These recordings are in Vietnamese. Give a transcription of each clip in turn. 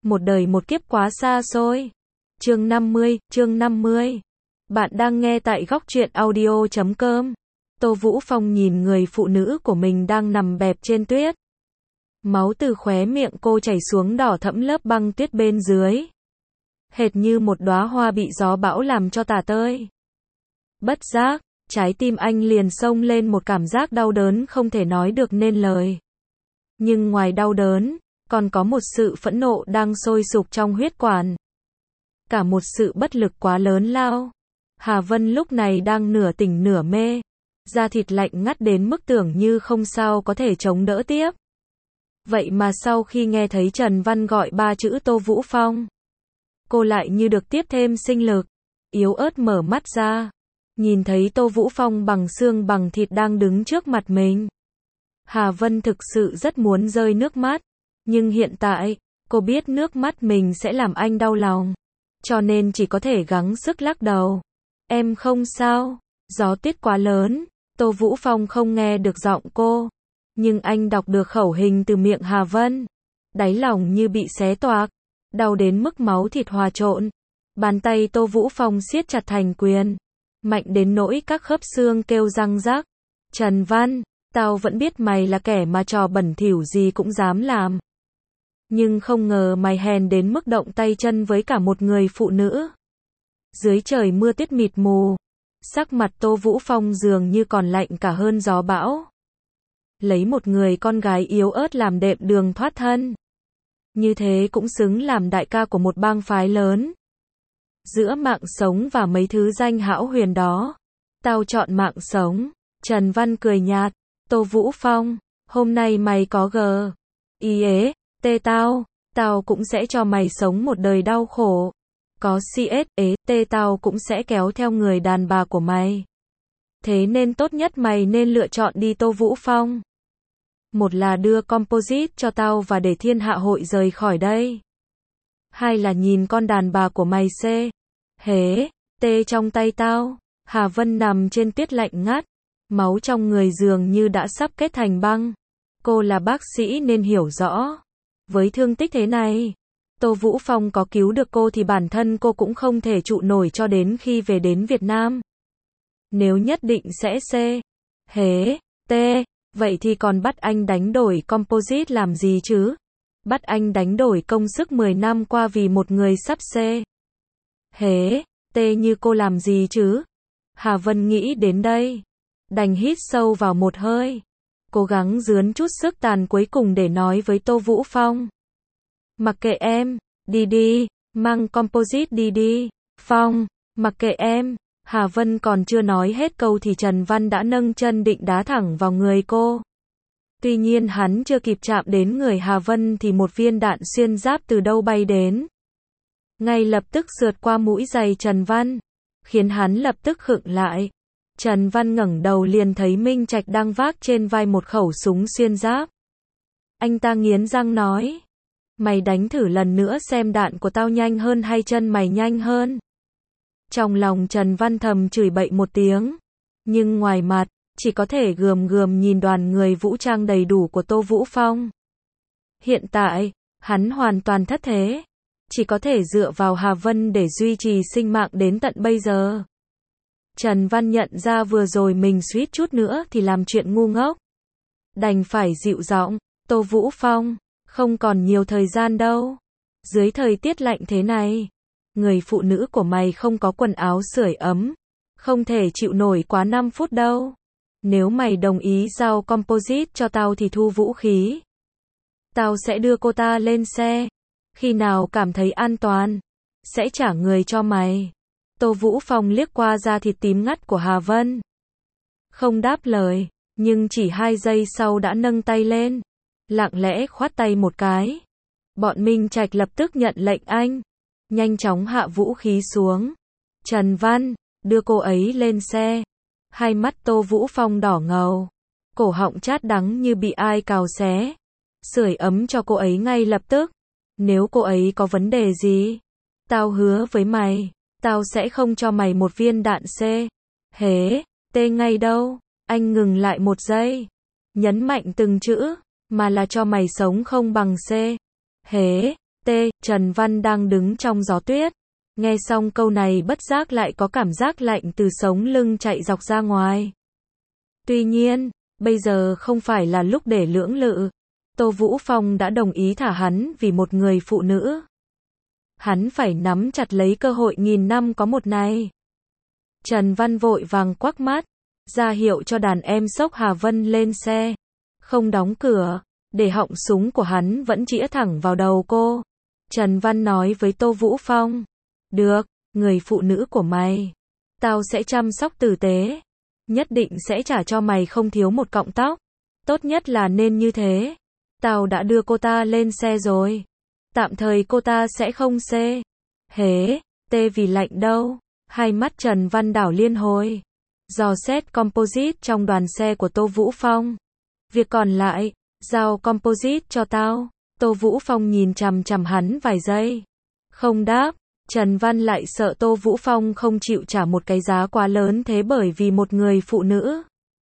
một đời một kiếp quá xa xôi. Chương 50. Bạn đang nghe tại góc truyện audio.com. Tô Vũ Phong nhìn người phụ nữ của mình đang nằm bẹp trên tuyết. Máu từ khóe miệng cô chảy xuống đỏ thẫm lớp băng tuyết bên dưới. Hệt như một đóa hoa bị gió bão làm cho tả tơi. Bất giác, trái tim anh liền xông lên một cảm giác đau đớn không thể nói được nên lời. Nhưng ngoài đau đớn, còn có một sự phẫn nộ đang sôi sục trong huyết quản. Cả một sự bất lực quá lớn lao. Hà Vân lúc này đang nửa tỉnh nửa mê. Da thịt lạnh ngắt đến mức tưởng như không sao có thể chống đỡ tiếp. Vậy mà sau khi nghe thấy Trần Văn gọi ba chữ Tô Vũ Phong, cô lại như được tiếp thêm sinh lực. Yếu ớt mở mắt ra, nhìn thấy Tô Vũ Phong bằng xương bằng thịt đang đứng trước mặt mình. Hà Vân thực sự rất muốn rơi nước mắt. Nhưng hiện tại, cô biết nước mắt mình sẽ làm anh đau lòng. Cho nên chỉ có thể gắng sức lắc đầu. Em không sao. Gió tuyết quá lớn. Tô Vũ Phong không nghe được giọng cô. Nhưng anh đọc được khẩu hình từ miệng Hà Vân. Đáy lòng như bị xé toạc. Đau đến mức máu thịt hòa trộn. Bàn tay Tô Vũ Phong siết chặt thành quyền. Mạnh đến nỗi các khớp xương kêu răng rắc. Trần Văn, tao vẫn biết mày là kẻ mà trò bẩn thỉu gì cũng dám làm. Nhưng không ngờ mày hèn đến mức động tay chân với cả một người phụ nữ. Dưới trời mưa tuyết mịt mù, sắc mặt Tô Vũ Phong dường như còn lạnh cả hơn gió bão. Lấy một người con gái yếu ớt làm đệm đường thoát thân. Như thế cũng xứng làm đại ca của một bang phái lớn. Giữa mạng sống và mấy thứ danh hão huyền đó, tao chọn mạng sống. Trần Văn cười nhạt. Tô Vũ Phong, hôm nay mày có tao cũng sẽ cho mày sống một đời đau khổ. Có tao cũng sẽ kéo theo người đàn bà của mày. Thế nên tốt nhất mày nên lựa chọn đi Tô Vũ Phong. Một là đưa composite cho tao và để thiên hạ hội rời khỏi đây. Hai là nhìn con đàn bà của mày trong tay tao. Hà Vân nằm trên tuyết lạnh ngắt. Máu trong người dường như đã sắp kết thành băng. Cô là bác sĩ nên hiểu rõ. Với thương tích thế này, Tô Vũ Phong có cứu được cô thì bản thân cô cũng không thể trụ nổi cho đến khi về đến Việt Nam. Nếu nhất định sẽ vậy thì còn bắt anh đánh đổi composite làm gì chứ? Bắt anh đánh đổi công sức 10 năm qua vì một người sắp như cô làm gì chứ? Hà Vân nghĩ đến đây, đành hít sâu vào một hơi. Cố gắng dướn chút sức tàn cuối cùng để nói với Tô Vũ Phong. Mặc kệ em, đi, mang composite đi. Phong, mặc kệ em. Hà Vân còn chưa nói hết câu thì Trần Văn đã nâng chân định đá thẳng vào người cô. Tuy nhiên hắn chưa kịp chạm đến người Hà Vân thì một viên đạn xuyên giáp từ đâu bay đến. Ngay lập tức sượt qua mũi giày Trần Văn, khiến hắn lập tức khựng lại. Trần Văn ngẩng đầu liền thấy Minh Trạch đang vác trên vai một khẩu súng xuyên giáp. Anh ta nghiến răng nói. Mày đánh thử lần nữa xem đạn của tao nhanh hơn hay chân mày nhanh hơn. Trong lòng Trần Văn thầm chửi bậy một tiếng. Nhưng ngoài mặt, chỉ có thể gườm nhìn đoàn người vũ trang đầy đủ của Tô Vũ Phong. Hiện tại, hắn hoàn toàn thất thế. Chỉ có thể dựa vào Hà Vân để duy trì sinh mạng đến tận bây giờ. Trần Văn nhận ra vừa rồi mình suýt chút nữa thì làm chuyện ngu ngốc. Đành phải dịu giọng. Tô Vũ Phong, không còn nhiều thời gian đâu. Dưới thời tiết lạnh thế này, người phụ nữ của mày không có quần áo sưởi ấm, không thể chịu nổi quá 5 phút đâu. Nếu mày đồng ý giao composite cho tao thì thu vũ khí. Tao sẽ đưa cô ta lên xe. Khi nào cảm thấy an toàn, sẽ trả người cho mày. Tô Vũ Phong liếc qua da thịt tím ngắt của Hà Vân. Không đáp lời, nhưng chỉ 2 giây sau đã nâng tay lên. Lặng lẽ khoát tay một cái. Bọn Minh Trạch lập tức nhận lệnh anh. Nhanh chóng hạ vũ khí xuống. Trần Văn, đưa cô ấy lên xe. Hai mắt Tô Vũ Phong đỏ ngầu. Cổ họng chát đắng như bị ai cào xé. Sưởi ấm cho cô ấy ngay lập tức. Nếu cô ấy có vấn đề gì, tao hứa với mày, tao sẽ không cho mày một viên đạn ngay đâu. Anh ngừng lại một giây. Nhấn mạnh từng chữ, mà là cho mày sống không bằng T. Trần Văn đang đứng trong gió tuyết. Nghe xong câu này bất giác lại có cảm giác lạnh từ sống lưng chạy dọc ra ngoài. Tuy nhiên, bây giờ không phải là lúc để lưỡng lự. Tô Vũ Phong đã đồng ý thả hắn vì một người phụ nữ. Hắn phải nắm chặt lấy cơ hội nghìn năm có một này. Trần Văn vội vàng quắc mắt, ra hiệu cho đàn em xốc Hà Vân lên xe. Không đóng cửa, để họng súng của hắn vẫn chĩa thẳng vào đầu cô. Trần Văn nói với Tô Vũ Phong. Được, người phụ nữ của mày. Tao sẽ chăm sóc tử tế. Nhất định sẽ trả cho mày không thiếu một cọng tóc. Tốt nhất là nên như thế. Tao đã đưa cô ta lên xe rồi. Tạm thời cô ta sẽ không xê. Hế, tê vì lạnh đâu. Hai mắt Trần Văn đảo liên hồi. Dò xét composite trong đoàn xe của Tô Vũ Phong. Việc còn lại, giao composite cho tao. Tô Vũ Phong nhìn chằm chằm hắn vài giây. Không đáp. Trần Văn lại sợ Tô Vũ Phong không chịu trả một cái giá quá lớn thế bởi vì một người phụ nữ.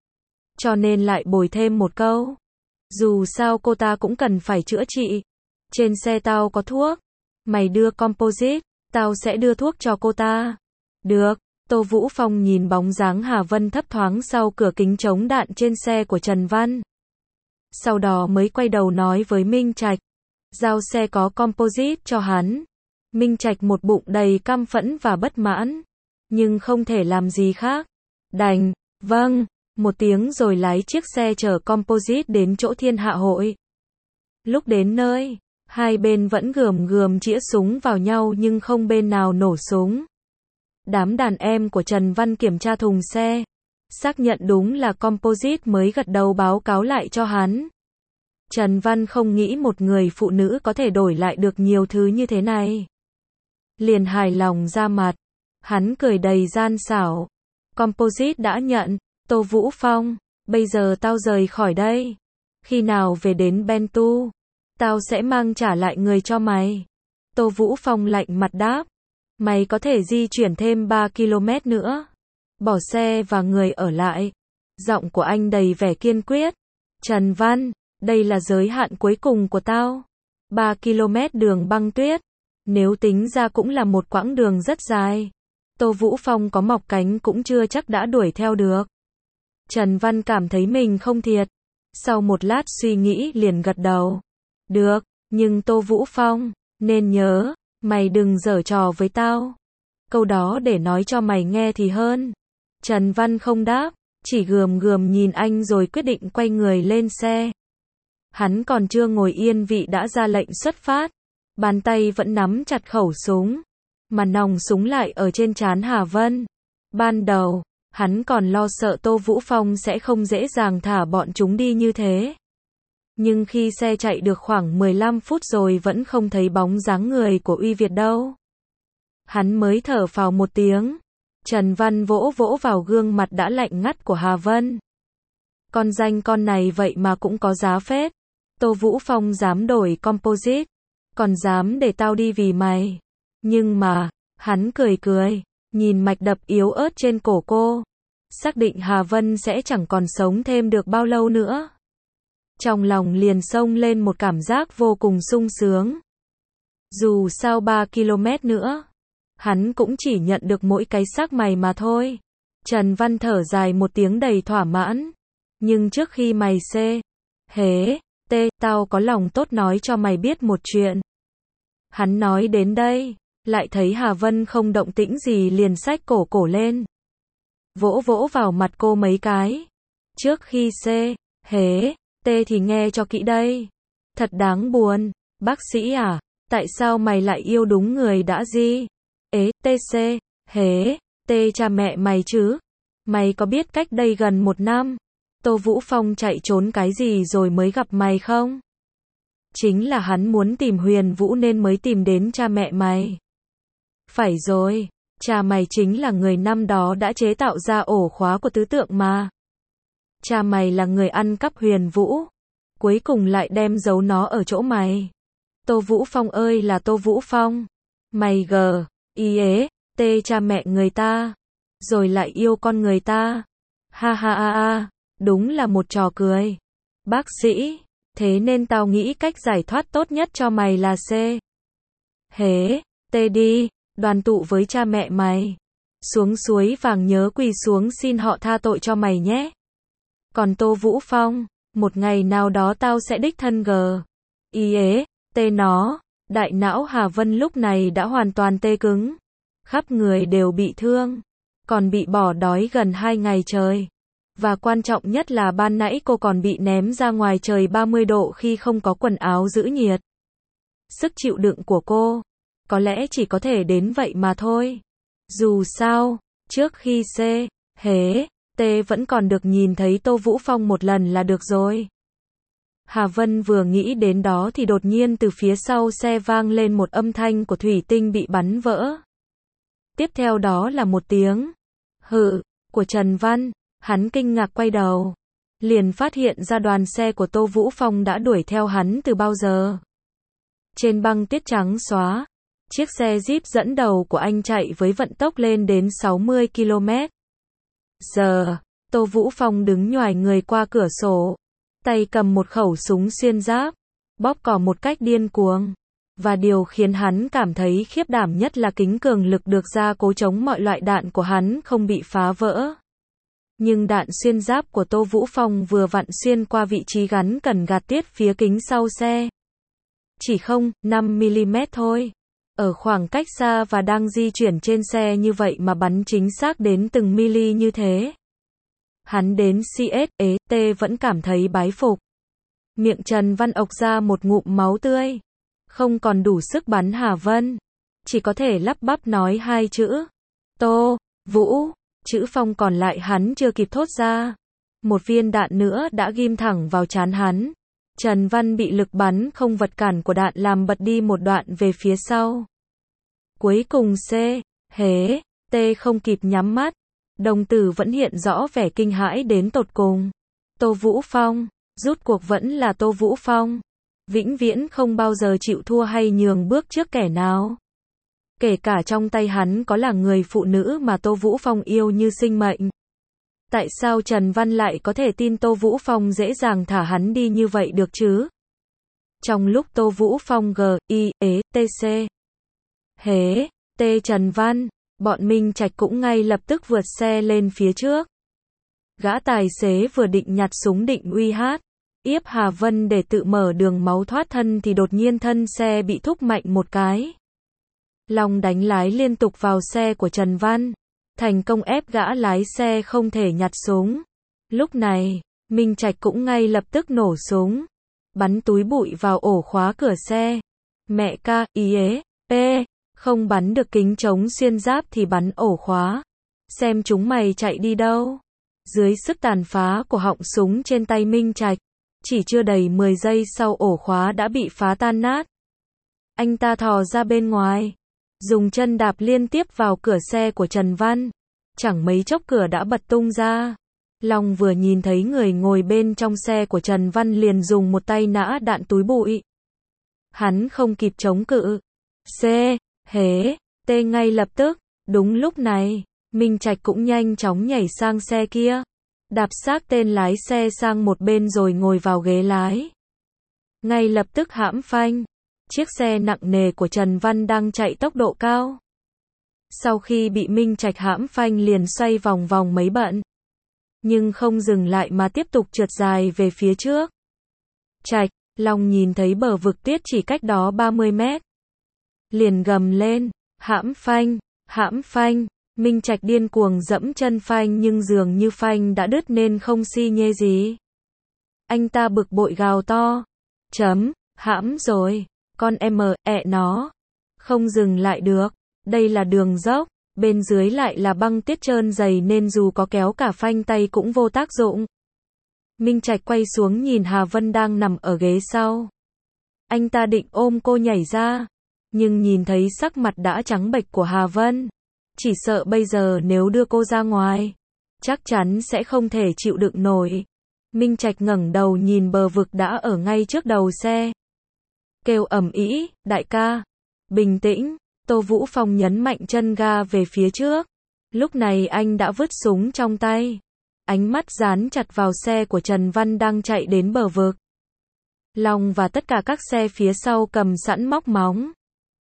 Cho nên lại bồi thêm một câu. Dù sao cô ta cũng cần phải chữa trị. Trên xe tao có thuốc. Mày đưa composite, tao sẽ đưa thuốc cho cô ta. Được. Tô Vũ Phong nhìn bóng dáng Hà Vân thấp thoáng sau cửa kính chống đạn trên xe của Trần Văn. Sau đó mới quay đầu nói với Minh Trạch. Giao xe có composite cho hắn. Minh Trạch một bụng đầy căm phẫn và bất mãn. Nhưng không thể làm gì khác. Đành, vâng, một tiếng rồi lái chiếc xe chở composite đến chỗ Thiên Hạ Hội. Lúc đến nơi, hai bên vẫn gườm gườm chĩa súng vào nhau nhưng không bên nào nổ súng. Đám đàn em của Trần Văn kiểm tra thùng xe. Xác nhận đúng là composite mới gật đầu báo cáo lại cho hắn. Trần Văn không nghĩ một người phụ nữ có thể đổi lại được nhiều thứ như thế này. Liền hài lòng ra mặt. Hắn cười đầy gian xảo. Composite đã nhận. Tô Vũ Phong, bây giờ tao rời khỏi đây. Khi nào về đến Bentu, tao sẽ mang trả lại người cho mày. Tô Vũ Phong lạnh mặt đáp. Mày có thể di chuyển thêm 3 km nữa. Bỏ xe và người ở lại. Giọng của anh đầy vẻ kiên quyết. Trần Văn, đây là giới hạn cuối cùng của tao. 3 km đường băng tuyết. Nếu tính ra cũng là một quãng đường rất dài. Tô Vũ Phong có mọc cánh cũng chưa chắc đã đuổi theo được. Trần Văn cảm thấy mình không thiệt. Sau một lát suy nghĩ liền gật đầu. Được, nhưng Tô Vũ Phong, nên nhớ, mày đừng giở trò với tao. Câu đó để nói cho mày nghe thì hơn. Trần Văn không đáp, chỉ gườm gườm nhìn anh rồi quyết định quay người lên xe. Hắn còn chưa ngồi yên vị đã ra lệnh xuất phát. Bàn tay vẫn nắm chặt khẩu súng. Mà nòng súng lại ở trên trán Hà Vân. Ban đầu, hắn còn lo sợ Tô Vũ Phong sẽ không dễ dàng thả bọn chúng đi như thế. Nhưng khi xe chạy được khoảng 15 phút rồi vẫn không thấy bóng dáng người của Uy Việt đâu. Hắn mới thở phào một tiếng. Trần Văn vỗ vỗ vào gương mặt đã lạnh ngắt của Hà Vân. Con danh con này vậy mà cũng có giá phết. Tô Vũ Phong dám đổi composite. Còn dám để tao đi vì mày. Nhưng mà, hắn cười cười, nhìn mạch đập yếu ớt trên cổ cô. Xác định Hà Vân sẽ chẳng còn sống thêm được bao lâu nữa. Trong lòng liền xông lên một cảm giác vô cùng sung sướng. Dù sao 3 km nữa, hắn cũng chỉ nhận được mỗi cái xác mày mà thôi. Trần Văn thở dài một tiếng đầy thỏa mãn. Nhưng trước khi mày hế, tao có lòng tốt nói cho mày biết một chuyện. Hắn nói đến đây, lại thấy Hà Vân không động tĩnh gì liền xách cổ lên. Vỗ vỗ vào mặt cô mấy cái. Trước khi hế, thì nghe cho kỹ đây. Thật đáng buồn, bác sĩ à, tại sao mày lại yêu đúng người đã gì? Hế, cha mẹ mày chứ? Mày có biết cách đây gần 1 năm, Tô Vũ Phong chạy trốn cái gì rồi mới gặp mày không? Chính là hắn muốn tìm Huyền Vũ nên mới tìm đến cha mẹ mày. Phải rồi, cha mày chính là người năm đó đã chế tạo ra ổ khóa của tứ tượng mà. Cha mày là người ăn cắp Huyền Vũ, cuối cùng lại đem giấu nó ở chỗ mày. Tô Vũ Phong ơi là Tô Vũ Phong, mày cha mẹ người ta, rồi lại yêu con người ta. Ha ha ha ha, đúng là một trò cười. Bác sĩ, thế nên tao nghĩ cách giải thoát tốt nhất cho mày là hế, tê đi, đoàn tụ với cha mẹ mày. Xuống suối vàng nhớ quỳ xuống xin họ tha tội cho mày nhé. Còn Tô Vũ Phong, một ngày nào đó tao sẽ đích thân ý ế, tê nó. Đại não Hà Vân lúc này đã hoàn toàn tê cứng. Khắp người đều bị thương. Còn bị bỏ đói gần 2 ngày trời. Và quan trọng nhất là ban nãy cô còn bị ném ra ngoài trời 30 độ khi không có quần áo giữ nhiệt. Sức chịu đựng của cô, có lẽ chỉ có thể đến vậy mà thôi. Dù sao, trước khi hế, tê vẫn còn được nhìn thấy Tô Vũ Phong một lần là được rồi. Hà Vân vừa nghĩ đến đó thì đột nhiên từ phía sau xe vang lên một âm thanh của thủy tinh bị bắn vỡ. Tiếp theo đó là một tiếng hự của Trần Văn. Hắn kinh ngạc quay đầu, liền phát hiện ra đoàn xe của Tô Vũ Phong đã đuổi theo hắn từ bao giờ. Trên băng tuyết trắng xóa, chiếc xe Jeep dẫn đầu của anh chạy với vận tốc lên đến 60 km/h. Tô Vũ Phong đứng nhoài người qua cửa sổ, tay cầm một khẩu súng xuyên giáp, bóp cò một cách điên cuồng. Và điều khiến hắn cảm thấy khiếp đảm nhất là kính cường lực được gia cố chống mọi loại đạn của hắn không bị phá vỡ. Nhưng đạn xuyên giáp của Tô Vũ Phong vừa vặn xuyên qua vị trí gắn cần gạt tiết phía kính sau xe. Chỉ 5mm thôi. Ở khoảng cách xa và đang di chuyển trên xe như vậy mà bắn chính xác đến từng mili như thế. Hắn đến CSET vẫn cảm thấy bái phục. Miệng Trần Văn ộc ra một ngụm máu tươi. Không còn đủ sức bắn Hà Vân. Chỉ có thể lắp bắp nói 2 chữ. Tô, Vũ. Chữ Phong còn lại hắn chưa kịp thốt ra. Một viên đạn nữa đã ghim thẳng vào trán hắn. Trần Văn bị lực bắn không vật cản của đạn làm bật đi một đoạn về phía sau. Cuối cùng hế, tê không kịp nhắm mắt. Đồng tử vẫn hiện rõ vẻ kinh hãi đến tột cùng. Tô Vũ Phong, rút cuộc vẫn là Tô Vũ Phong. Vĩnh viễn không bao giờ chịu thua hay nhường bước trước kẻ nào. Kể cả trong tay hắn có là người phụ nữ mà Tô Vũ Phong yêu như sinh mệnh. Tại sao Trần Văn lại có thể tin Tô Vũ Phong dễ dàng thả hắn đi như vậy được chứ? Trong lúc Tô Vũ Phong GIETC hế, tê Trần Văn, bọn Minh Trạch cũng ngay lập tức vượt xe lên phía trước. Gã tài xế vừa định nhặt súng định uy hiếp Hà Vân để tự mở đường máu thoát thân thì đột nhiên thân xe bị thúc mạnh một cái. Long đánh lái liên tục vào xe của Trần Văn, thành công ép gã lái xe không thể nhặt súng. Lúc này, Minh Trạch cũng ngay lập tức nổ súng, bắn túi bụi vào ổ khóa cửa xe. Mẹ ca, không bắn được kính chống xuyên giáp thì bắn ổ khóa. Xem chúng mày chạy đi đâu. Dưới sức tàn phá của họng súng trên tay Minh Trạch, chỉ chưa đầy 10 giây sau ổ khóa đã bị phá tan nát. Anh ta thò ra bên ngoài, dùng chân đạp liên tiếp vào cửa xe của Trần Văn. Chẳng mấy chốc cửa đã bật tung ra. Long vừa nhìn thấy người ngồi bên trong xe của Trần Văn liền dùng một tay nã đạn túi bụi. Hắn không kịp chống cự. Hế, tê ngay lập tức. Đúng lúc này, Minh Trạch cũng nhanh chóng nhảy sang xe kia. Đạp xác tên lái xe sang một bên rồi ngồi vào ghế lái. Ngay lập tức hãm phanh. Chiếc xe nặng nề của Trần Văn đang chạy tốc độ cao. Sau khi bị Minh Trạch hãm phanh liền xoay vòng vòng mấy bận. Nhưng không dừng lại mà tiếp tục trượt dài về phía trước. Trạch, Long nhìn thấy bờ vực tuyết chỉ cách đó 30 mét. Liền gầm lên, hãm phanh. Minh Trạch điên cuồng dẫm chân phanh nhưng dường như phanh đã đứt nên không xi nhê gì. Anh ta bực bội gào to. Hãm rồi, con nó. Không dừng lại được, đây là đường dốc, bên dưới lại là băng tuyết trơn dày nên dù có kéo cả phanh tay cũng vô tác dụng. Minh Trạch quay xuống nhìn Hà Vân đang nằm ở ghế sau. Anh ta định ôm cô nhảy ra, nhưng nhìn thấy sắc mặt đã trắng bệch của Hà Vân. Chỉ sợ bây giờ nếu đưa cô ra ngoài, chắc chắn sẽ không thể chịu đựng nổi. Minh Trạch ngẩng đầu nhìn bờ vực đã ở ngay trước đầu xe. Kêu ầm ĩ, đại ca, bình tĩnh. Tô Vũ Phong nhấn mạnh chân ga về phía trước. Lúc này anh đã vứt súng trong tay. Ánh mắt dán chặt vào xe của Trần Văn đang chạy đến bờ vực. Long và tất cả các xe phía sau cầm sẵn móc móng.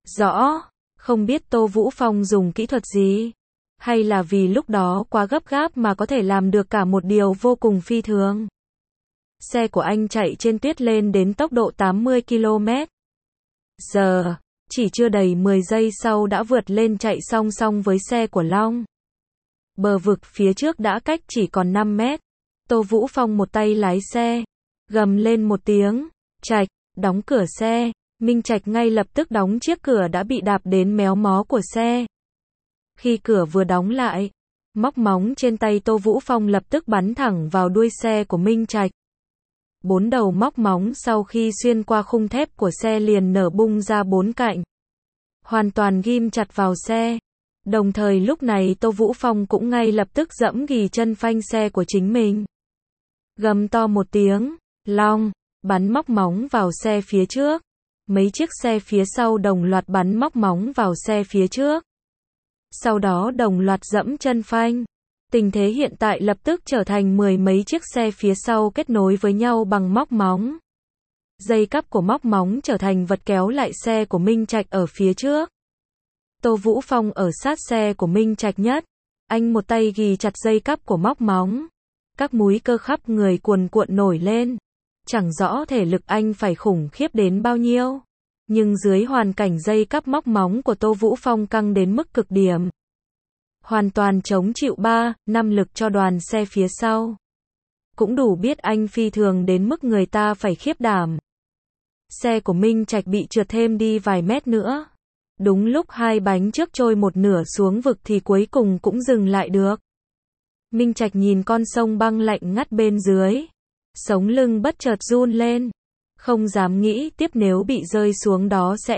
Rõ, không biết Tô Vũ Phong dùng kỹ thuật gì, hay là vì lúc đó quá gấp gáp mà có thể làm được cả một điều vô cùng phi thường. Xe của anh chạy trên tuyết lên đến tốc độ 80 km/h, chỉ chưa đầy 10 giây sau đã vượt lên chạy song song với xe của Long. Bờ vực phía trước đã cách chỉ còn 5 mét. Tô Vũ Phong một tay lái xe, gầm lên một tiếng, Trạch, đóng cửa xe. Minh Trạch ngay lập tức đóng chiếc cửa đã bị đạp đến méo mó của xe. Khi cửa vừa đóng lại, móc móng trên tay Tô Vũ Phong lập tức bắn thẳng vào đuôi xe của Minh Trạch. 4 đầu móc móng sau khi xuyên qua khung thép của xe liền nở bung ra 4 cạnh, hoàn toàn ghim chặt vào xe. Đồng thời lúc này Tô Vũ Phong cũng ngay lập tức giẫm ghì chân phanh xe của chính mình. Gầm to một tiếng, Long, bắn móc móng vào xe phía trước. Mấy chiếc xe phía sau đồng loạt bắn móc móng vào xe phía trước. Sau đó đồng loạt giẫm chân phanh. Tình thế hiện tại lập tức trở thành 10 mấy chiếc xe phía sau kết nối với nhau bằng móc móng. Dây cắp của móc móng trở thành vật kéo lại xe của Minh Trạch ở phía trước. Tô Vũ Phong ở sát xe của Minh Trạch nhất. Anh một tay ghì chặt dây cắp của móc móng. Các múi cơ khắp người cuồn cuộn nổi lên. Chẳng rõ thể lực anh phải khủng khiếp đến bao nhiêu. Nhưng dưới hoàn cảnh dây cắp móc móng của Tô Vũ Phong căng đến mức cực điểm, hoàn toàn chống chịu 3-5 lực cho đoàn xe phía sau. Cũng đủ biết anh phi thường đến mức người ta phải khiếp đảm. Xe của Minh Trạch bị trượt thêm đi vài mét nữa. Đúng lúc hai bánh trước trôi một nửa xuống vực thì cuối cùng cũng dừng lại được. Minh Trạch nhìn con sông băng lạnh ngắt bên dưới. Sống lưng bất chợt run lên. Không dám nghĩ tiếp nếu bị rơi xuống đó sẽ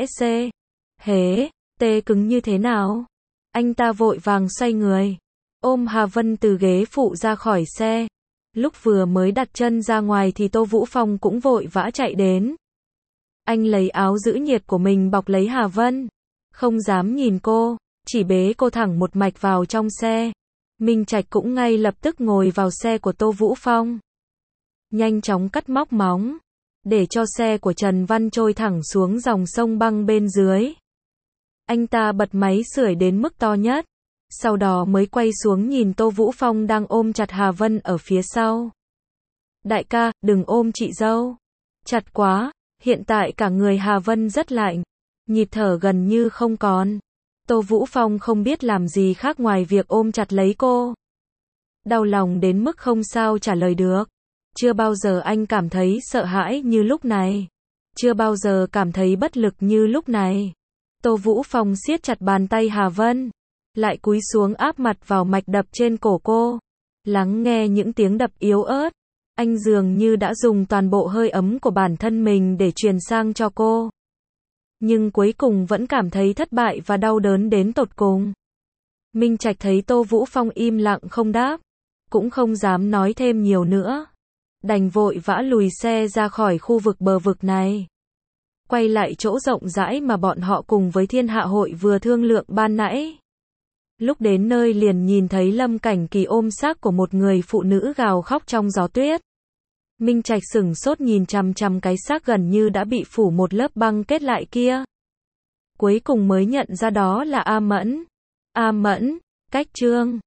tê cứng như thế nào. Anh ta vội vàng xoay người, ôm Hà Vân từ ghế phụ ra khỏi xe. Lúc vừa mới đặt chân ra ngoài thì Tô Vũ Phong cũng vội vã chạy đến. Anh lấy áo giữ nhiệt của mình bọc lấy Hà Vân. Không dám nhìn cô, chỉ bế cô thẳng một mạch vào trong xe. Minh Trạch cũng ngay lập tức ngồi vào xe của Tô Vũ Phong. Nhanh chóng cắt móc móng, để cho xe của Trần Văn trôi thẳng xuống dòng sông băng bên dưới. Anh ta bật máy sưởi đến mức to nhất, sau đó mới quay xuống nhìn Tô Vũ Phong đang ôm chặt Hà Vân ở phía sau. Đại ca, đừng ôm chị dâu. Chặt quá, hiện tại cả người Hà Vân rất lạnh, nhịp thở gần như không còn. Tô Vũ Phong không biết làm gì khác ngoài việc ôm chặt lấy cô. Đau lòng đến mức không sao trả lời được. Chưa bao giờ anh cảm thấy sợ hãi như lúc này. Chưa bao giờ cảm thấy bất lực như lúc này. Tô Vũ Phong siết chặt bàn tay Hà Vân, lại cúi xuống áp mặt vào mạch đập trên cổ cô. Lắng nghe những tiếng đập yếu ớt, anh dường như đã dùng toàn bộ hơi ấm của bản thân mình để truyền sang cho cô. Nhưng cuối cùng vẫn cảm thấy thất bại và đau đớn đến tột cùng. Minh Trạch thấy Tô Vũ Phong im lặng không đáp, cũng không dám nói thêm nhiều nữa. Đành vội vã lùi xe ra khỏi khu vực bờ vực này. Quay lại chỗ rộng rãi mà bọn họ cùng với Thiên Hạ Hội vừa thương lượng ban nãy. Lúc đến nơi liền nhìn thấy Lâm Cảnh Kỳ ôm xác của một người phụ nữ gào khóc trong gió tuyết. Minh Trạch sửng sốt nhìn chằm chằm cái xác gần như đã bị phủ một lớp băng kết lại kia. Cuối cùng mới nhận ra đó là A Mẫn. A Mẫn, cách Trương